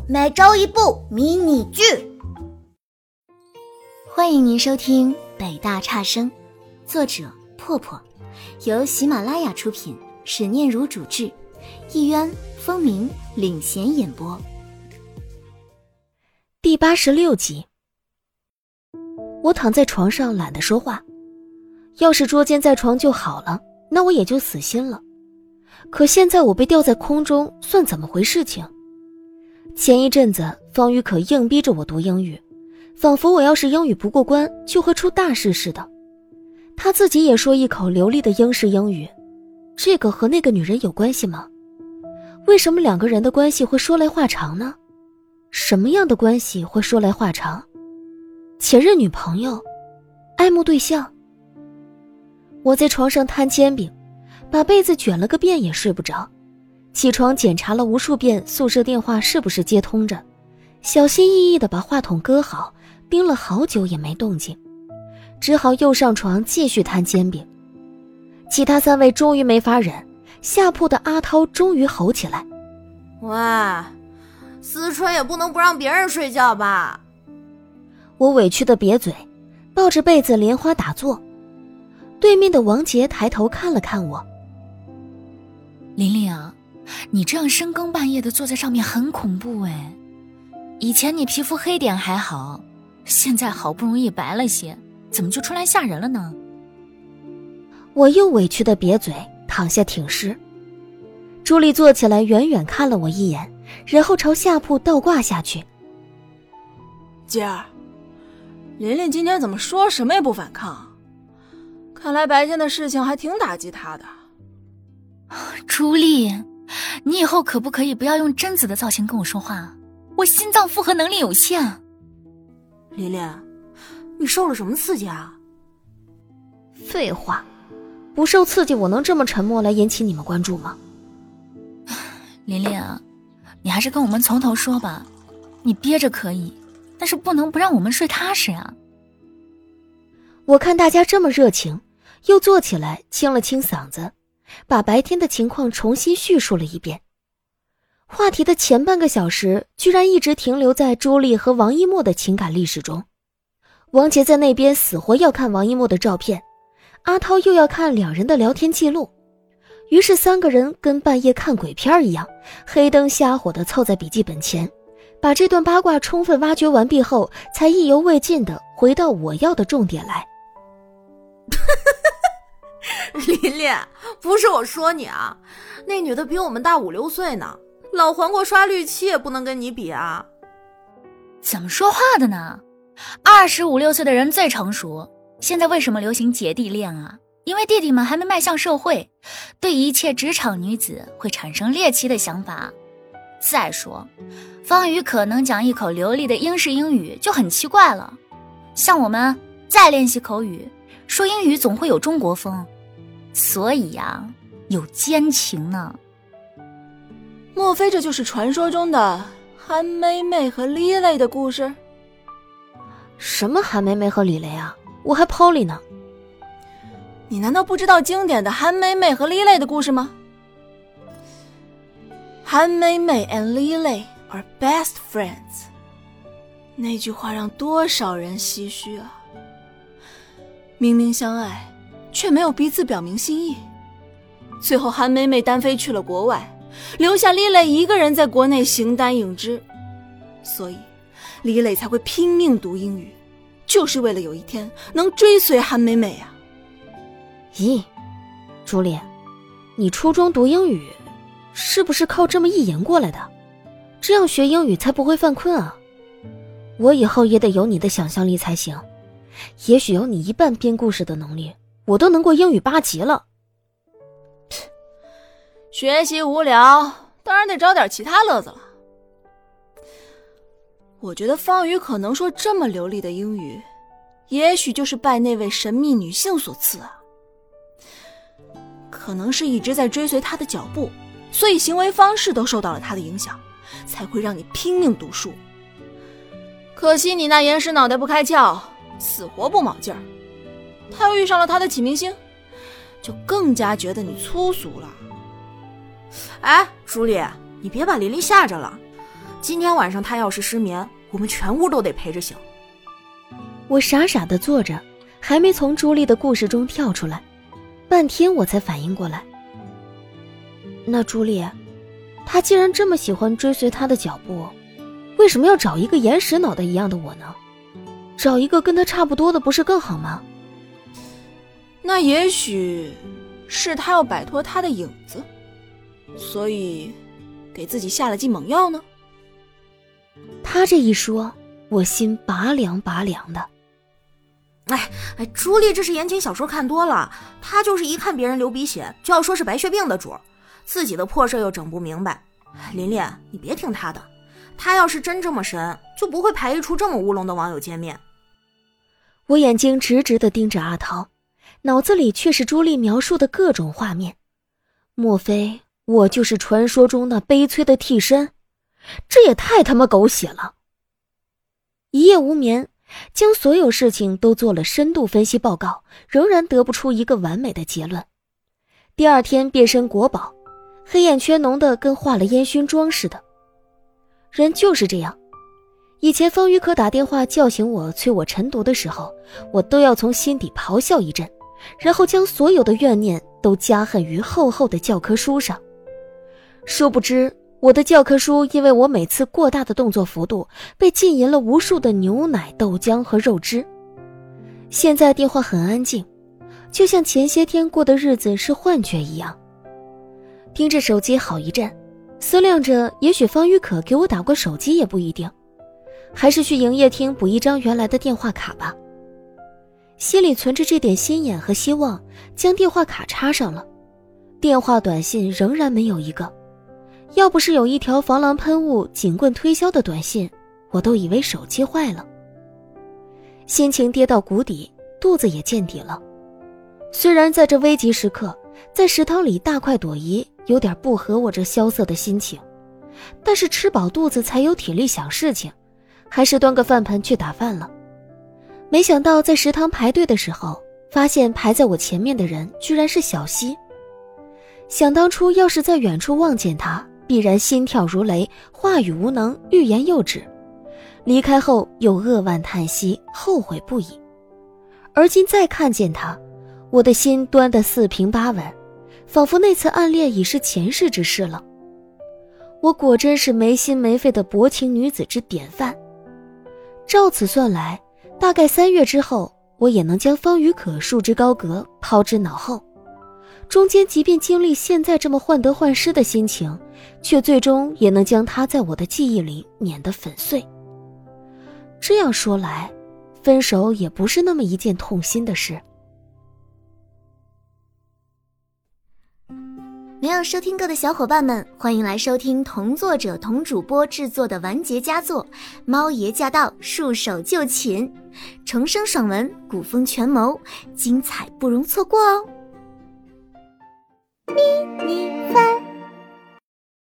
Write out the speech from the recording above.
每周一部迷你剧。欢迎您收听北大差生，作者破破，由喜马拉雅出品，史念如主制，艺渊、风鸣领衔演播。 第86集。我躺在床上懒得说话，要是捉奸在床就好了，那我也就死心了。可现在我被吊在空中，算怎么回事情？前一阵子方宇可硬逼着我读英语，仿佛我要是英语不过关就会出大事似的。他自己也说一口流利的英式英语，这个和那个女人有关系吗？为什么两个人的关系会说来话长呢？什么样的关系会说来话长？前任女朋友？爱慕对象？我在床上摊煎饼，把被子卷了个遍也睡不着，起床检查了无数遍宿舍电话是不是接通着，小心翼翼地把话筒搁好，盯了好久也没动静，只好又上床继续摊煎饼。其他3位终于没法忍，下铺的阿涛终于吼起来： 喂，思春也不能不让别人睡觉吧？ 我委屈地瘪嘴，抱着被子莲花打坐。对面的王杰抬头看了看我： 琳琳啊，你这样深更半夜的坐在上面很恐怖哎。以前你皮肤黑点还好，现在好不容易白了些，怎么就出来吓人了呢？ 我又委屈地瘪嘴，躺下挺尸。朱莉坐起来远远看了我一眼，然后朝下铺倒挂下去： 姐儿，琳琳今天怎么说什么也不反抗？看来白天的事情还挺打击她的。 朱莉，你以后可不可以不要用贞子的造型跟我说话？我心脏负荷能力有限。 琳琳，你受了什么刺激啊？ 废话，不受刺激我能这么沉默来引起你们关注吗？ 琳琳啊，你还是跟我们从头说吧。你憋着可以，但是不能不让我们睡踏实啊。 我看大家这么热情，又坐起来清了清嗓子，把白天的情况重新叙述了一遍。话题的前半个小时居然一直停留在朱莉和王一墨的情感历史中。王杰在那边死活要看王一墨的照片，阿涛又要看两人的聊天记录，于是3个人跟半夜看鬼片一样，黑灯瞎火地凑在笔记本前，把这段八卦充分挖掘完毕后，才意犹未尽地回到我要的重点来。 琳琳，不是我说你啊，那女的比我们大5、6岁呢，老黄瓜刷绿漆也不能跟你比啊。 怎么说话的呢？25、6岁的人最成熟，现在为什么流行姐弟恋啊？因为弟弟们还没迈向社会，对一切职场女子会产生猎奇的想法。再说，方宇可能讲一口流利的英式英语就很奇怪了，像我们再练习口语，说英语总会有中国风，所以呀，有奸情呢。 莫非这就是传说中的韩梅梅和李雷的故事？ 什么韩梅梅和李雷啊？我还 Polly 呢。 你难道不知道经典的韩梅梅和李雷的故事吗？韩梅梅 and 李雷 are best friends， 那句话让多少人唏嘘啊！明明相爱，却没有彼此表明心意。最后韩梅梅单飞去了国外，留下李磊一个人在国内形单影只，所以李磊才会拼命读英语，就是为了有一天能追随韩梅梅啊。 咦，朱莉，你初中读英语是不是靠这么一言过来的？这样学英语才不会犯困啊。我以后也得有你的想象力才行，也许有你1半编故事的能力，我都能过英语8级了。 学习无聊，当然得找点其他乐子了。我觉得方宇可能说这么流利的英语，也许就是拜那位神秘女性所赐啊。可能是一直在追随他的脚步，所以行为方式都受到了他的影响，才会让你拼命读书。可惜你那岩石脑袋不开窍，死活不卯劲儿。他又遇上了他的启明星，就更加觉得你粗俗了。哎，朱莉，你别把琳琳吓着了。 今天晚上他要是失眠，我们全屋都得陪着醒。 我傻傻地坐着，还没从朱莉的故事中跳出来，半天我才反应过来。那朱莉，她既然这么喜欢追随她的脚步，为什么要找一个岩石脑袋一样的我呢？找一个跟她差不多的不是更好吗？ 那也许是他要摆脱他的影子，所以给自己下了剂猛药呢？ 他这一说，我心拔凉拔凉的。 朱莉这是言情小说看多了，她就是一看别人流鼻血就要说是白血病的主，自己的破事又整不明白。琳琳，你别听她的，她要是真这么神，就不会排一出这么乌龙的网友见面。 我眼睛直直地盯着阿桃，脑子里却是朱莉描述的各种画面。莫非我就是传说中那悲催的替身？这也太他妈狗血了！一夜无眠，将所有事情都做了深度分析报告，仍然得不出一个完美的结论。第二天变身国宝，黑眼圈浓得跟化了烟熏妆似的。人就是这样，以前方玉可打电话叫醒我催我晨读的时候，我都要从心底咆哮一阵，然后将所有的怨念都加恨于厚厚的教科书上。殊不知我的教科书因为我每次过大的动作幅度被浸淫了无数的牛奶、豆浆和肉汁。现在电话很安静，就像前些天过的日子是幻觉一样。盯着手机好一阵，思量着也许方玉可给我打过手机也不一定，还是去营业厅补一张原来的电话卡吧。心里存着这点心眼和希望，将电话卡插上了。电话短信仍然没有一个，要不是有一条防狼喷雾警棍推销的短信，我都以为手机坏了。心情跌到谷底，肚子也见底了。虽然在这危急时刻，在食堂里大快朵颐有点不合我这萧瑟的心情，但是吃饱肚子才有体力想事情，还是端个饭盆去打饭了。没想到在食堂排队的时候，发现排在我前面的人居然是小溪。想当初要是在远处望见他，必然心跳如雷，话语无能，欲言又止。离开后又扼腕叹息，后悔不已。而今再看见他，我的心端得四平八稳，仿佛那次暗恋已是前世之事了。我果真是没心没肺的薄情女子之典范。照此算来，大概3月之后，我也能将方宇可束之高阁，抛之脑后。中间即便经历现在这么患得患失的心情，却最终也能将他在我的记忆里碾得粉碎。这样说来，分手也不是那么一件痛心的事。 没有收听过的小伙伴们，欢迎来收听同作者同主播制作的完结佳作《猫爷驾到，束手就擒》，重生爽文，古风权谋，精彩不容错过哦！迷你番